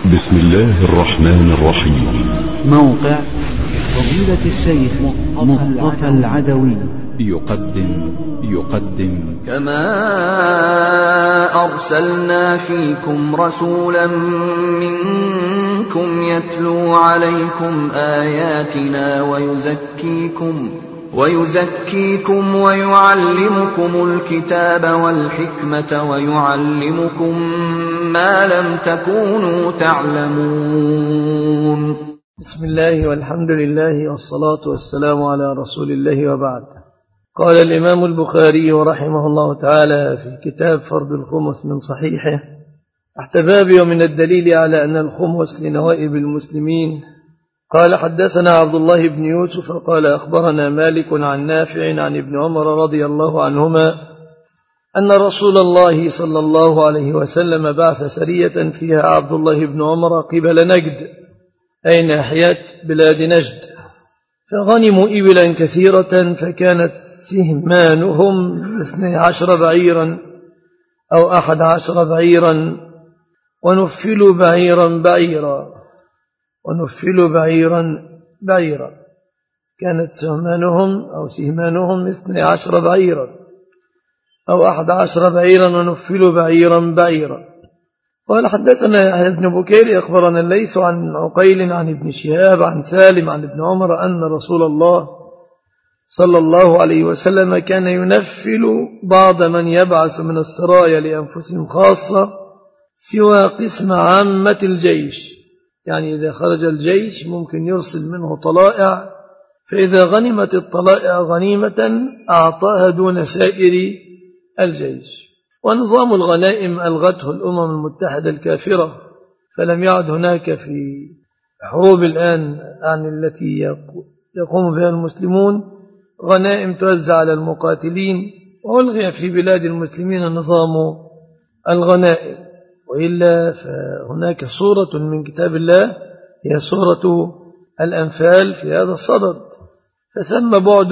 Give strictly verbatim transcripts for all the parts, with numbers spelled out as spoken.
بسم الله الرحمن الرحيم. موقع فضيلة الشيخ مصطفى العدوي يقدم يقدم كما أرسلنا فيكم رسولا منكم يتلو عليكم آياتنا ويزكيكم ويزكيكم ويعلمكم الكتاب والحكمة ويعلمكم ما لم تكونوا تعلمون. بسم الله والحمد لله والصلاة والسلام على رسول الله وبعد. قال الإمام البخاري رحمه الله تعالى في كتاب فرض الخمس من صحيحه تحت باب ومن الدليل على أن الخمس لنوائب المسلمين. قال حدثنا عبد الله بن يوسف قال أخبرنا مالك عن نافع عن ابن عمر رضي الله عنهما أن رسول الله صلى الله عليه وسلم بعث سرية فيها عبد الله بن عمر قبل نجد أي ناحية بلاد نجد، فغنموا إبلا كثيرة فكانت سهمانهم اثني عشر بعيرا أو أحد عشر بعيرا ونفلوا بعيرا بعيرا ونفلوا بعيرا بعيرا كانت سهمانهم أو سهمانهم اثني عشر بعيرا أو أحد عشر بعيرا ونفلوا بعيرا بعيرا. قال حدثنا يحيى بن بكير أخبرنا الليث عن عقيل عن ابن شهاب عن سالم عن ابن عمر أن رسول الله صلى الله عليه وسلم كان ينفل بعض من يبعث من السرايا لأنفسهم خاصة سوى قسم عامة الجيش، يعني إذا خرج الجيش ممكن يرسل منه طلائع، فإذا غنمت الطلائع غنيمة أعطاها دون سائر الجيش. ونظام الغنائم ألغته الأمم المتحدة الكافرة، فلم يعد هناك في حروب الآن عن التي يقوم بها المسلمون غنائم توزع على المقاتلين، وألغي في بلاد المسلمين نظام الغنائم. وإلا فهناك صورة من كتاب الله هي صورة الأنفال في هذا الصدد، فثم بعد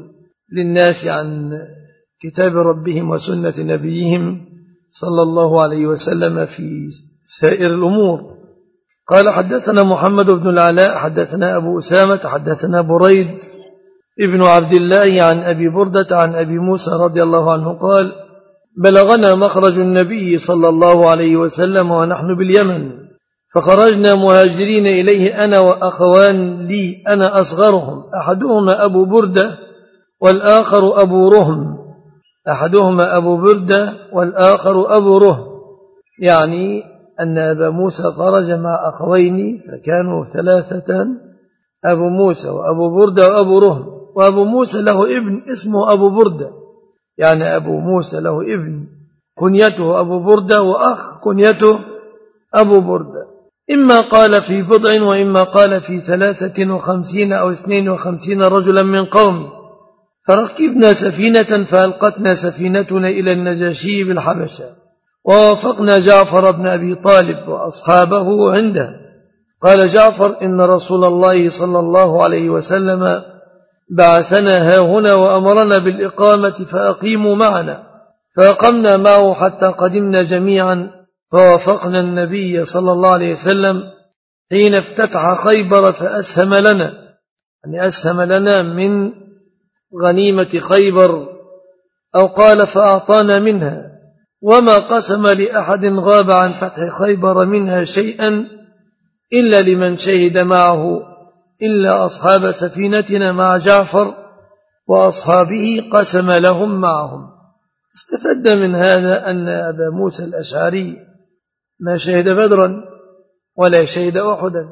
للناس عن كتاب ربهم وسنة نبيهم صلى الله عليه وسلم في سائر الأمور. قال حدثنا محمد بن العلاء حدثنا أبو أسامة حدثنا بريد ابن عبد الله عن أبي بردة عن أبي موسى رضي الله عنه قال بلغنا مخرج النبي صلى الله عليه وسلم ونحن باليمن، فخرجنا مهاجرين إليه أنا وأخوان لي أنا أصغرهم، أحدهما أبو بردة والآخر أبو رهم أحدهما أبو بردة والآخر أبو رهم، يعني أن أبا موسى خرج مع أخوين فكانوا ثلاثة، أبو موسى وأبو بردة وأبو رهم، وأبو موسى له ابن اسمه أبو بردة، يعني أبو موسى له ابن كنيته أبو بردة وأخ كنيته أبو بردة، إما قال في بضع وإما قال في ثلاثة وخمسين أو اثنين وخمسين رجلا من قوم، فركبنا سفينة فألقتنا سفينتنا إلى النجاشي بالحبشة، ووافقنا جعفر بن أبي طالب وأصحابه عنده. قال جعفر إن رسول الله صلى الله عليه وسلم بعثنا هاهنا وأمرنا بالإقامة فأقيموا معنا، فأقمنا معه حتى قدمنا جميعا، فوافقنا النبي صلى الله عليه وسلم حين افتتح خيبر فأسهم لنا، يعني أسهم لنا من غنيمة خيبر، أو قال فأعطانا منها، وما قسم لأحد غاب عن فتح خيبر منها شيئا إلا لمن شهد معه إلا أصحاب سفينتنا مع جعفر وأصحابه قسم لهم معهم. استفد من هذا أن أبا موسى الأشعري ما شهد بدرا ولا شهد أحدا،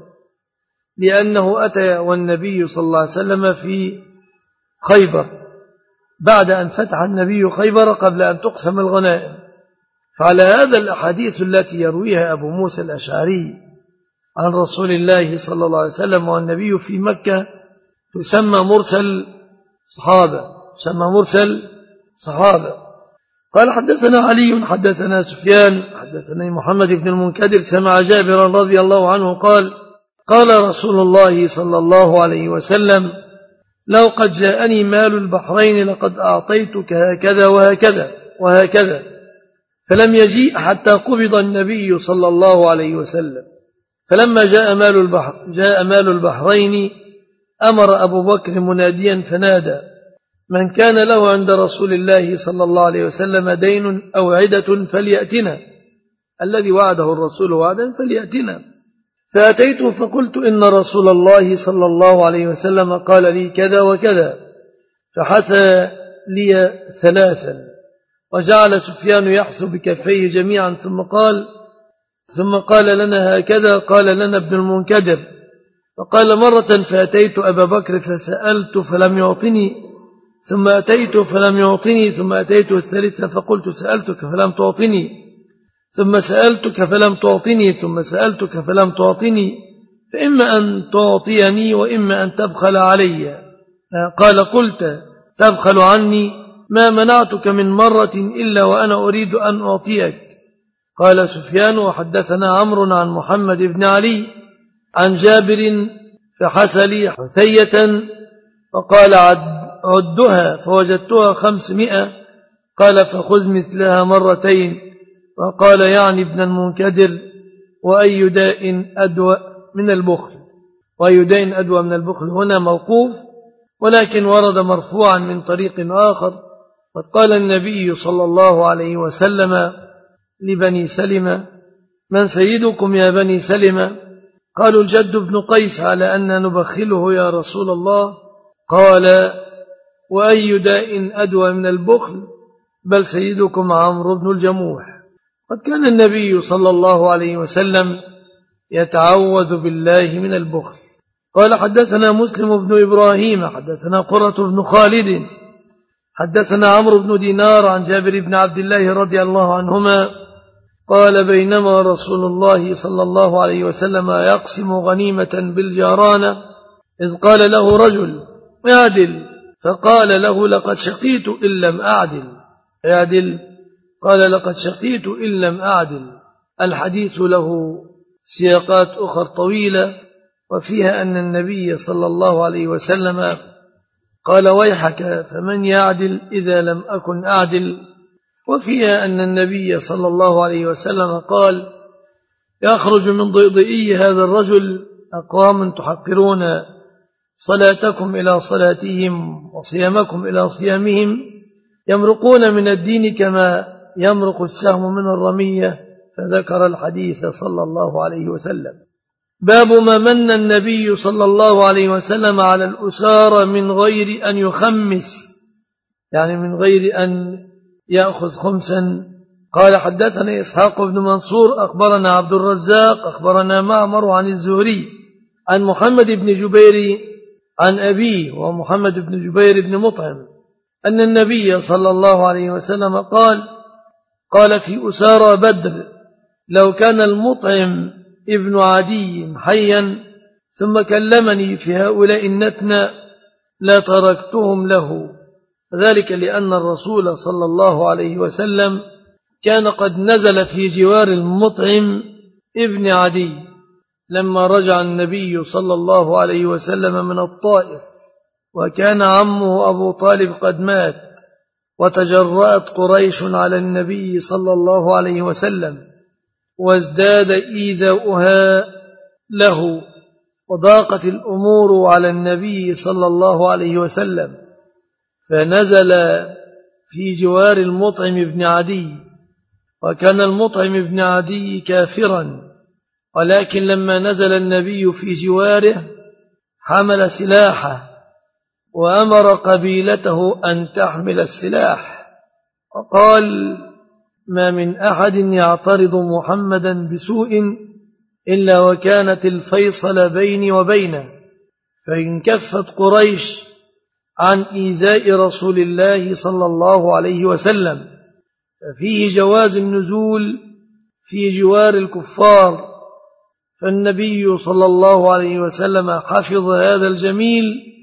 لأنه أتى والنبي صلى الله عليه وسلم في خيبر بعد أن فتح النبي خيبر قبل أن تقسم الغنائم. فعلى هذا الأحاديث التي يرويها أبو موسى الأشعري عن رسول الله صلى الله عليه وسلم والنبي في مكة تسمى مرسل صحابة تسمى مرسل صحابة. قال حدثنا علي حدثنا سفيان حدثنا محمد بن المنكدر سمع جابرا رضي الله عنه قال قال رسول الله صلى الله عليه وسلم لو قد جاءني مال البحرين لقد أعطيتك هكذا وهكذا وهكذا، فلم يجيء حتى قبض النبي صلى الله عليه وسلم. فلما جاء مال البحر جاء مال البحرين أمر أبو بكر مناديا فنادى: من كان له عند رسول الله صلى الله عليه وسلم دين أو عدة فليأتنا، الذي وعده الرسول وعدا فليأتنا. فأتيته فقلت: إن رسول الله صلى الله عليه وسلم قال لي كذا وكذا، فحثى لي ثلاثا، وجعل سفيان يحث بكفيه جميعا، ثم قال ثم قال لنا هكذا قال لنا ابن المنكدر. فقال مرة: فأتيت أبا بكر فسألت فلم يعطني، ثم أتيت فلم يعطني، ثم أتيت الثالثة فقلت: سألتك فلم تعطني، ثم سألتك فلم تعطني، ثم سألتك فلم تعطني، فإما أن تعطيني وإما أن تبخل علي. قال: قلت تبخل عني، ما منعتك من مرة إلا وأنا أريد أن أعطيك. قال سفيان: وحدثنا عمرو عن محمد بن علي عن جابر فحث لي حثية فقال: عدها، فوجدتها خمسمائة. قال: فخذ مثلها مرتين. وقال يعني ابن المنكدر: وأي داء أدوى من البخل. وأي داء أدوى من البخل هنا موقوف، ولكن ورد مرفوعا من طريق آخر. قد قال النبي صلى الله عليه وسلم لبني سلمة: من سيدكم يا بني سلمة؟ قالوا: الجد بن قيس، على أن نبخله يا رسول الله. قال: وأي داء أدوى من البخل؟ بل سيدكم عمرو بن الجموح. قد كان النبي صلى الله عليه وسلم يتعوذ بالله من البخل. قال: حدثنا مسلم بن إبراهيم حدثنا قرة بن خالد حدثنا عمرو بن دينار عن جابر بن عبد الله رضي الله عنهما قال: بينما رسول الله صلى الله عليه وسلم يقسم غنيمة بالجارانة إذ قال له رجل: اعدل. فقال له: لقد شقيت إن لم أعدل. اعدل. قال: لقد شقيت إن لم أعدل. الحديث له سياقات أخرى طويلة، وفيها أن النبي صلى الله عليه وسلم قال: ويحك فمن يعدل إذا لم أكن أعدل. وفيها أن النبي صلى الله عليه وسلم قال: يخرج من ضئضئي هذا الرجل أقوام تحقرون صلاتكم إلى صلاتهم وصيامكم إلى صيامهم، يمرقون من الدين كما يمرق السهم من الرمية. فذكر الحديث صلى الله عليه وسلم. باب ما من النبي صلى الله عليه وسلم على الأسارة من غير أن يخمس، يعني من غير أن يأخذ خمسا. قال: حدثنا إسحاق بن منصور أخبرنا عبد الرزاق أخبرنا معمر عن الزهري عن محمد بن جبير عن أبيه ومحمد بن جبير بن مطعم أن النبي صلى الله عليه وسلم قال: قال في أسارى بدر: لو كان المطعم ابن عدي حيا ثم كلمني في هؤلاء النتنى لا تركتهم له، ذلك لأن الرسول صلى الله عليه وسلم كان قد نزل في جوار المطعم ابن عدي لما رجع النبي صلى الله عليه وسلم من الطائف، وكان عمه أبو طالب قد مات، وتجرأت قريش على النبي صلى الله عليه وسلم، وازداد إيذاؤها له، وضاقت الأمور على النبي صلى الله عليه وسلم، فنزل في جوار المطعم ابن عدي. وكان المطعم ابن عدي كافرا، ولكن لما نزل النبي في جواره حمل سلاحه وأمر قبيلته أن تحمل السلاح، وقال: ما من أحد يعترض محمدا بسوء إلا وكانت الفيصل بيني وبينه، فإن كفت قريش عن إيذاء رسول الله صلى الله عليه وسلم ففيه جواز النزول في جوار الكفار. فالنبي صلى الله عليه وسلم حفظ هذا الجميل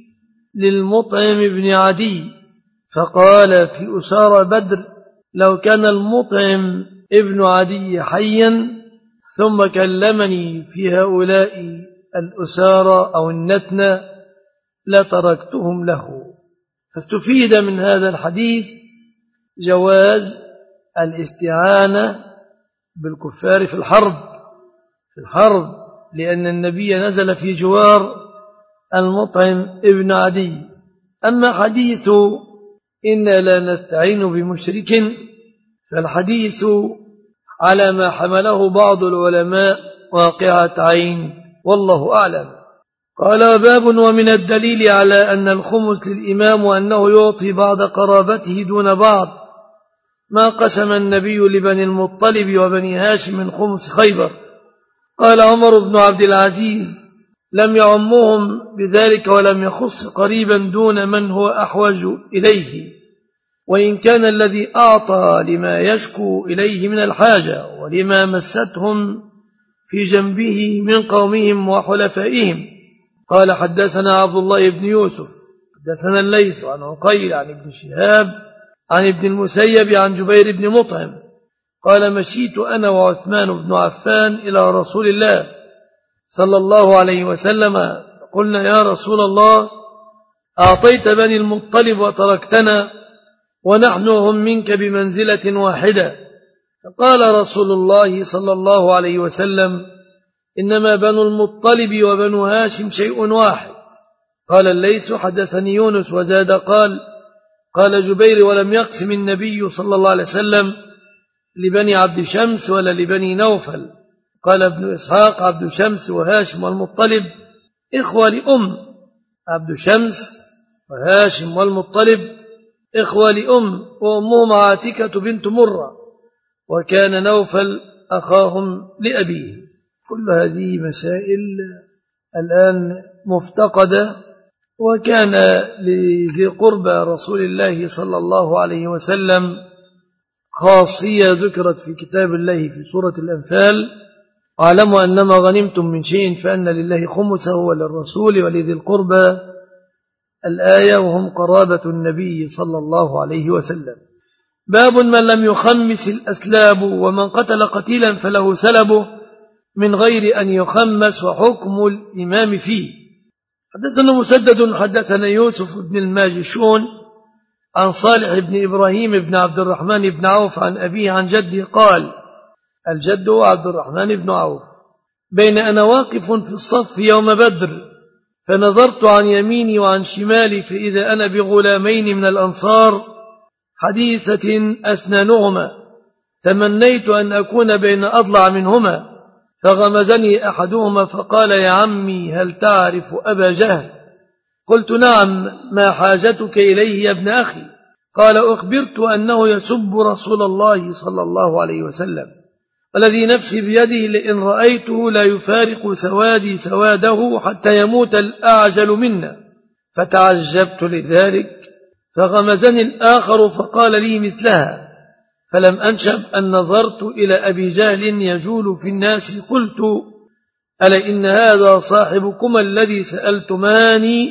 للمطعم بن عدي، فقال في أسارى بدر: لو كان المطعم ابن عدي حيا ثم كلمني في هؤلاء الأسارى أو النتنى لتركتهم له. فاستفيد من هذا الحديث جواز الاستعانة بالكفار في الحرب في الحرب لأن النبي نزل في جوار المطعم ابن عدي. أما حديث إنا لا نستعين بمشرك فالحديث على ما حمله بعض العلماء واقعة عين والله أعلم. قال باب ومن الدليل على أن الخمس للإمام وأنه يعطي بعض قرابته دون بعض ما قسم النبي لبني المطلب وبني هاشم من خمس خيبر. قال عمر بن عبد العزيز لم يعمهم بذلك ولم يخص قريبا دون من هو أحوج إليه، وإن كان الذي أعطى لما يشكو إليه من الحاجة ولما مستهم في جنبه من قومهم وحلفائهم. قال حدثنا عبد الله بن يوسف حدثنا الليث عن عقيل عن ابن شهاب عن ابن المسيب عن جبير بن مطعم قال مشيت أنا وعثمان بن عفان إلى رسول الله صلى الله عليه وسلم قلنا يا رسول الله أعطيت بني المطلب وتركتنا ونحن هم منك بمنزلة واحدة. فقال رسول الله صلى الله عليه وسلم إنما بنو المطلب وبنو هاشم شيء واحد. قال الليث حدثني يونس وزاد قال قال جبير ولم يقسم النبي صلى الله عليه وسلم لبني عبد شمس ولا لبني نوفل. قال ابن إسحاق عبد شمس وهاشم والمطلب إخوة لأم، عبد شمس وهاشم والمطلب إخوة لأم وأمهم عاتكة بنت مرة وكان نوفل أخاهم لأبيه. كل هذه مسائل الآن مفتقدة، وكان لذي قربى رسول الله صلى الله عليه وسلم خاصية ذكرت في كتاب الله في سورة الأنفال واعلموا أنما غنمتم من شيء فأن لله خمسه وللرسول ولذي القربى الآية وهم قرابة النبي صلى الله عليه وسلم. باب من لم يخمس الأسلاب ومن قتل قتيلا فله سلبه من غير أن يخمس وحكم الإمام فيه. حدثنا مسدد حدثنا يوسف بن الماجشون عن صالح بن إبراهيم بن عبد الرحمن بن عوف عن أبيه عن جده قال الجد عبد الرحمن بن عوف بين أنا واقف في الصف يوم بدر فنظرت عن يميني وعن شمالي فإذا أنا بغلامين من الأنصار حديثة أسنانهما تمنيت أن أكون بين أضلع منهما فغمزني أحدهما فقال يا عمي هل تعرف أبا جهل؟ قلت نعم ما حاجتك إليه يا ابن أخي؟ قال أخبرت أنه يسب رسول الله صلى الله عليه وسلم والذي نفسي بيده لئن رأيته لا يفارق سوادي سواده حتى يموت الأعجل منا. فتعجبت لذلك فغمزني الآخر فقال لي مثلها فلم أنشب أن نظرت إلى أبي جهل يجول في الناس قلت ألا إن هذا صاحبكما الذي سألتماني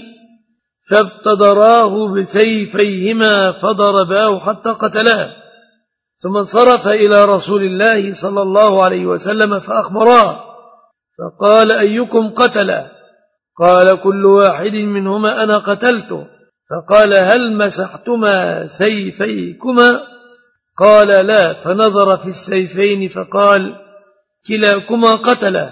فابتدراه بسيفيهما فضرباه حتى قتلاه ثم انصرف إلى رسول الله صلى الله عليه وسلم فأخبراه فقال أيكم قتله؟ قال كل واحد منهما أنا قتلته. فقال هل مسحتما سيفيكما؟ قال لا. فنظر في السيفين فقال كلاكما قتله.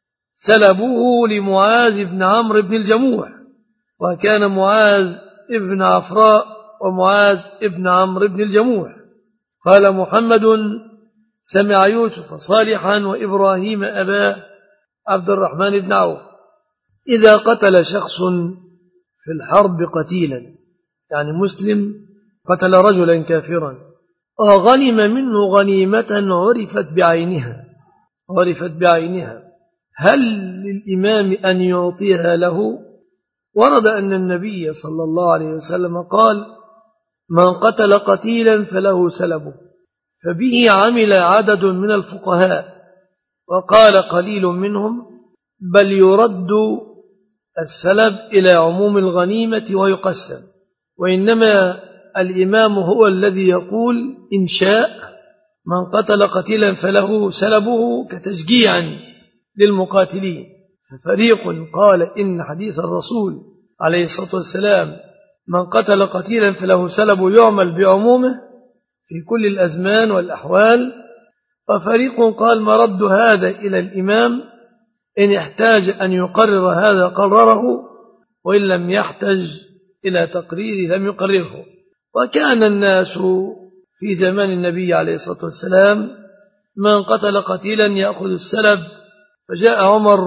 سلبوه لمعاذ بن عمرو بن الجموح وكان معاذ ابن عفراء ومعاذ ابن عمرو بن الجموح. قال محمد سمع يوسف صالحا وإبراهيم أبا عبد الرحمن بن عوف إذا قتل شخص في الحرب قتيلا يعني مسلم قتل رجلا كافرا وغنم منه غنيمة عرفت بعينها عرفت بعينها هل للإمام أن يعطيها له؟ ورد أن النبي صلى الله عليه وسلم قال من قتل قتيلا فله سلبه فبه عمل عدد من الفقهاء وقال قليل منهم بل يرد السلب إلى عموم الغنيمة ويقسم وإنما الإمام هو الذي يقول إن شاء من قتل قتيلا فله سلبه كتشجيعا للمقاتلين. ففريق قال إن حديث الرسول عليه الصلاة والسلام من قتل قتيلا فله سلب يعمل بعمومه في كل الأزمان والأحوال. وفريق قال مرد هذا إلى الإمام إن احتاج أن يقرر هذا قرره، وإن لم يحتج إلى تقريره لم يقرره. وكان الناس في زمان النبي عليه الصلاة والسلام من قتل قتيلا يأخذ السلب. فجاء عمر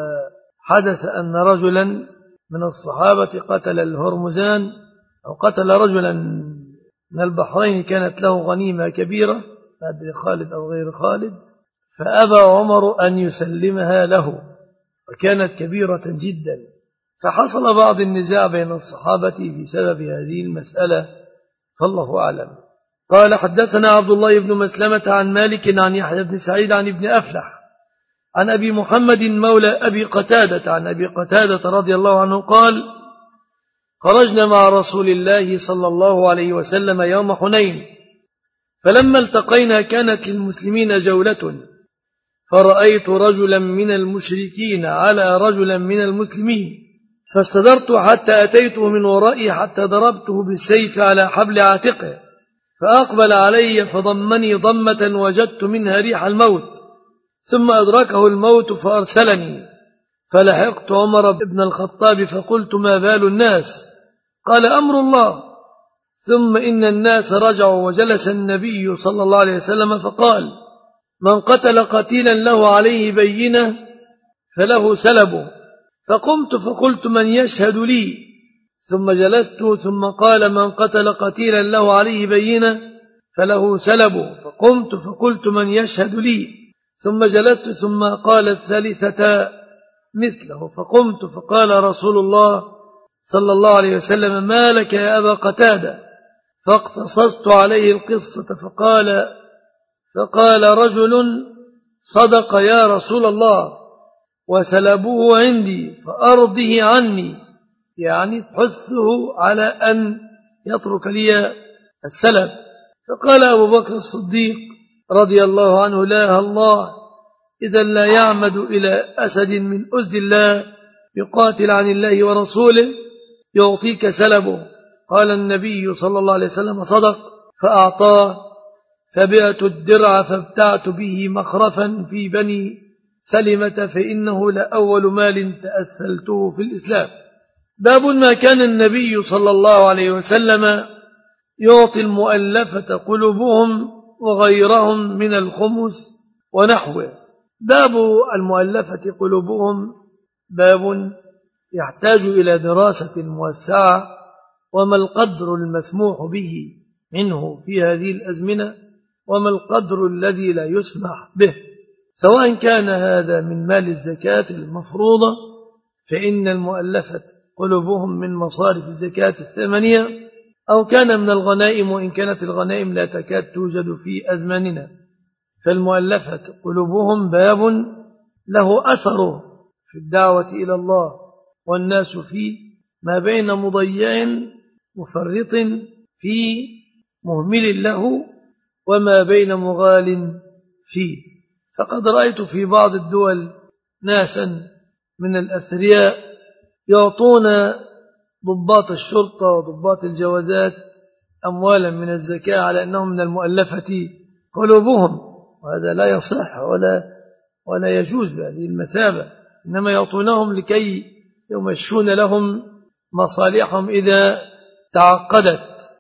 وحدث أن رجلا من الصحابة قتل الهرمزان أو قتل رجلا من البحرين كانت له غنيمة كبيرة، ما أدري خالد أو غير خالد، فأبى عمر أن يسلمها له وكانت كبيرة جدا. فحصل بعض النزاع بين الصحابة في سبب هذه المسألة، فالله أعلم. قال حدثنا عبد الله بن مسلمة عن مالك عن يحيى بن سعيد عن ابن أفلح عن أبي محمد مولى أبي قتادة عن أبي قتادة رضي الله عنه قال: خرجنا مع رسول الله صلى الله عليه وسلم يوم حنين، فلما التقينا كانت للمسلمين جولة، فرأيت رجلا من المشركين على رجلا من المسلمين، فاستدرت حتى أتيته من ورائي حتى ضربته بالسيف على حبل عاتقه، فأقبل علي فضمني ضمة وجدت منها ريح الموت، ثم أدركه الموت فأرسلني، فلحقت عمر بن الخطاب فقلت: ما بال الناس؟ قال: أمر الله. ثم إن الناس رجعوا، وجلس النبي صلى الله عليه وسلم فقال: من قتل قتيلا له عليه بينة فله سلبه. فقمت فقلت: من يشهد لي؟ ثم جلست، ثم قال: من قتل قتيلا له عليه بينة فله سلبه. فقمت فقلت: من يشهد لي؟ ثم جلست، ثم قال الثالثة مثله. فقمت فقال رسول الله صلى الله عليه وسلم: ما لك يا أبا قتادة؟ فاقتصصت عليه القصة، فقال فقال رجل: صدق يا رسول الله، وسلبوه عندي فأرضه عني، يعني تحثه على أن يترك لي السلب. فقال أبو بكر الصديق رضي الله عنه: لا الله، إذا لا يعمد إلى أسد من أسد الله يقاتل عن الله ورسوله يعطيك سلبه. قال النبي صلى الله عليه وسلم: صدق. فأعطاه، فبعت الدرع فابتعت به مخرفا في بني سلمة، فإنه لأول مال تأثلته في الإسلام. باب ما كان النبي صلى الله عليه وسلم يعطي المؤلفة قلوبهم وغيرهم من الخمس ونحوه. باب المؤلفة قلوبهم باب يحتاج إلى دراسة موسعة، وما القدر المسموح به منه في هذه الأزمنة، وما القدر الذي لا يسمح به، سواء كان هذا من مال الزكاة المفروضة، فإن المؤلفة قلوبهم من مصارف الزكاة الثمانية، أو كان من الغنائم، وإن كانت الغنائم لا تكاد توجد في أزماننا. فالمؤلفة قلوبهم باب له أثره في الدعوة إلى الله، والناس فيه ما بين مضيع مفرط في مهمل له، وما بين مغال فيه. فقد رأيت في بعض الدول ناسا من الأثرياء يعطون ضباط الشرطة وضباط الجوازات أموالا من الزكاة على أنهم من المؤلفة قلوبهم، وهذا لا يصح ولا ولا يجوز بهذه المثابة، إنما يعطونهم لكي يمشون لهم مصالحهم إذا تعقدت.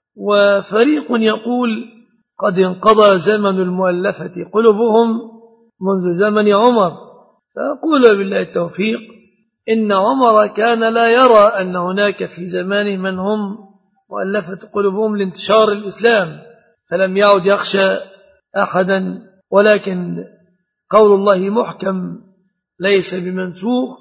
وفريق يقول: قد انقضى زمن المؤلفة قلوبهم منذ زمن عمر. فأقول بالله التوفيق: إن عمر كان لا يرى أن هناك في زمانه من هم مؤلفة قلوبهم لانتشار الإسلام، فلم يعد يخشى أحدا، ولكن قول الله محكم ليس بمنسوخ: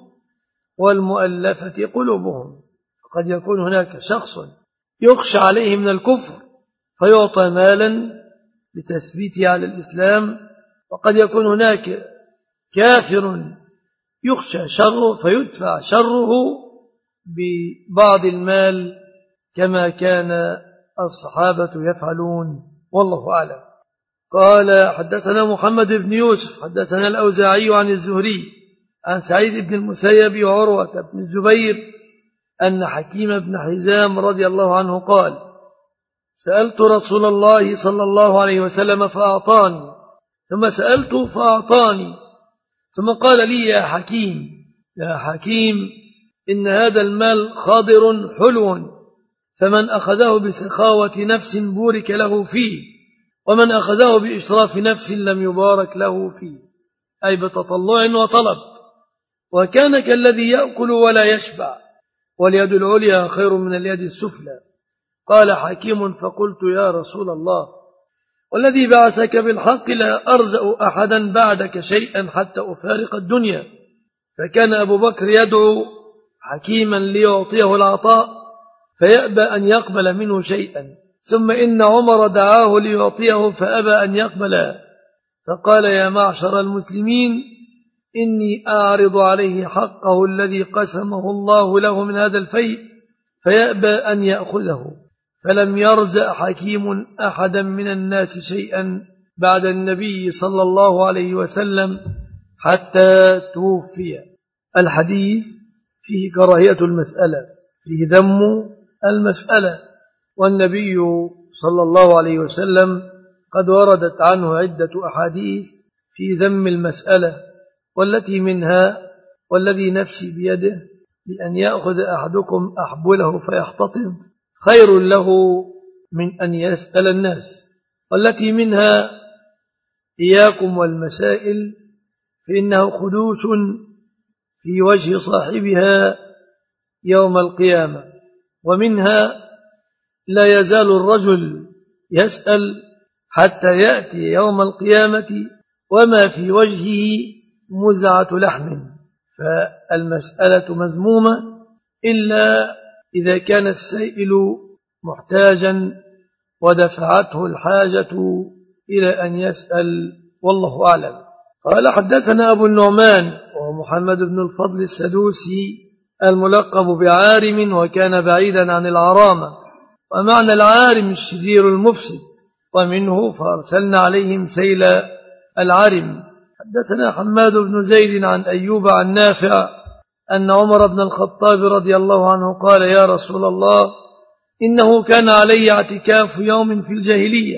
والمؤلفة قلوبهم. قد يكون هناك شخص يخشى عليه من الكفر فيعطى مالا لتثبيته على الإسلام، وقد يكون هناك كافر يخشى شره فيدفع شره ببعض المال كما كان الصحابة يفعلون، والله أعلم. قال حدثنا محمد بن يوسف حدثنا الأوزاعي عن الزهري عن سعيد بن المسيب وعروة بن الزبير أن حكيم بن حزام رضي الله عنه قال: سألت رسول الله صلى الله عليه وسلم فأعطاني، ثم سألته فأعطاني، ثم قال لي يا حكيم يا حكيم إن هذا المال خضر حلو، فمن أخذه بسخاوة نفس بورك له فيه، ومن أخذه بإشراف نفس لم يبارك له فيه، أي بتطلع وطلب. وكان كالذي يأكل ولا يشبع، واليد العليا خير من اليد السفلى. قال حكيم فقلت يا رسول الله والذي بعثك بالحق لا أرزأ أحدا بعدك شيئا حتى أفارق الدنيا. فكان أبو بكر يدعو حكيما ليعطيه العطاء فيأبى أن يقبل منه شيئا، ثم إن عمر دعاه ليعطيه فأبى أن يقبل، فقال يا معشر المسلمين إني أعرض عليه حقه الذي قسمه الله له من هذا الفيء فيأبى أن يأخذه. فلم يرزق حكيم أحدا من الناس شيئا بعد النبي صلى الله عليه وسلم حتى توفي. الحديث فيه كراهية المسألة، فيه ذم المسألة، والنبي صلى الله عليه وسلم قد وردت عنه عدة أحاديث في ذم المسألة، والتي منها والذي نفسي بيده بأن يأخذ أحدكم أحبله فيحتطب خير له من أن يسأل الناس، والتي منها إياكم والمسائل فإنه خدوش في وجه صاحبها يوم القيامة. ومنها لا يزال الرجل يسأل حتى يأتي يوم القيامة وما في وجهه مزعة لحم، فالمسألة مذمومة إلا إذا كان السائل محتاجا ودفعته الحاجة إلى أن يسأل، والله أعلم. قال حدثنا أبو النعمان ومحمد بن الفضل السدوسي الملقب بعارم، وكان بعيدا عن العرامة، ومعنى العارم الشرير المفسد، ومنه فأرسلنا عليهم سيل العرم. حدثنا حماد بن زيد عن أيوب عن نافع أن عمر بن الخطاب رضي الله عنه قال يا رسول الله إنه كان علي اعتكاف يوم في الجاهلية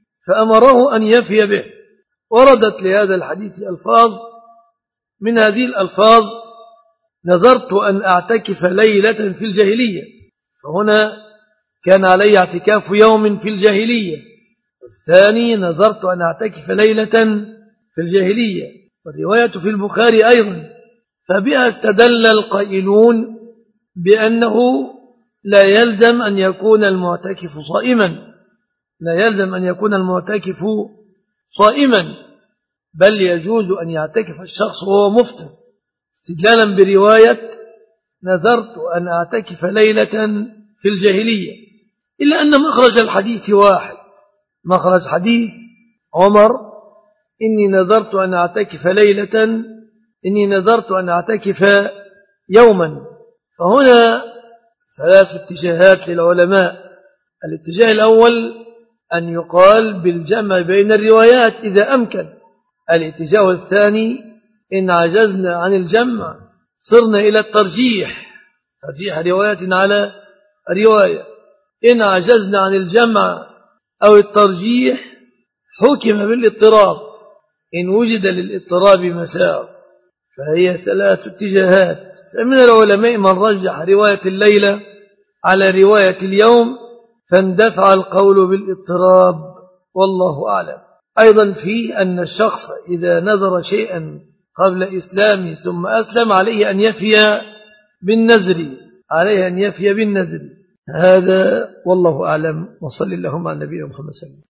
فأمره أن يفي به. وردت لهذا الحديث ألفاظ، من هذه الألفاظ نظرت أن أعتكف ليلة في الجاهلية، فهنا كان علي اعتكاف يوم في الجاهلية. الثاني نظرت أن أعتكف ليلة في الجاهلية، والرواية في البخاري أيضا، فبها استدل القائلون بأنه لا يلزم أن يكون المعتكف صائما، لا يلزم أن يكون المعتكف صائما، بل يجوز أن يعتكف الشخص وهو مفطر، استدلالا برواية نذرت أن أعتكف ليلة في الجاهلية. إلا أن مخرج الحديث واحد، مخرج حديث عمر إني نذرت أن أعتكف ليلة، إني نذرت أن أعتكف يوما. فهنا ثلاث اتجاهات للعلماء. الاتجاه الأول أن يقال بالجمع بين الروايات إذا أمكن. الاتجاه الثاني إن عجزنا عن الجمع صرنا إلى الترجيح، ترجيح روايات على رواية. إن عجزنا عن الجمع أو الترجيح حكم بالاضطراب إن وجد للاضطراب مساء. فهي ثلاث اتجاهات. فمن العلماء من رجح رواية الليلة على رواية اليوم فاندفع القول بالاضطراب، والله أعلم. أيضا فيه أن الشخص إذا نذر شيئا قبل إسلامه ثم أسلم عليه أن يفي بالنذر، عليه أن يفي بالنذر. هذا والله أعلم، وصل اللهم على النبي محمد صلى الله عليه وسلم.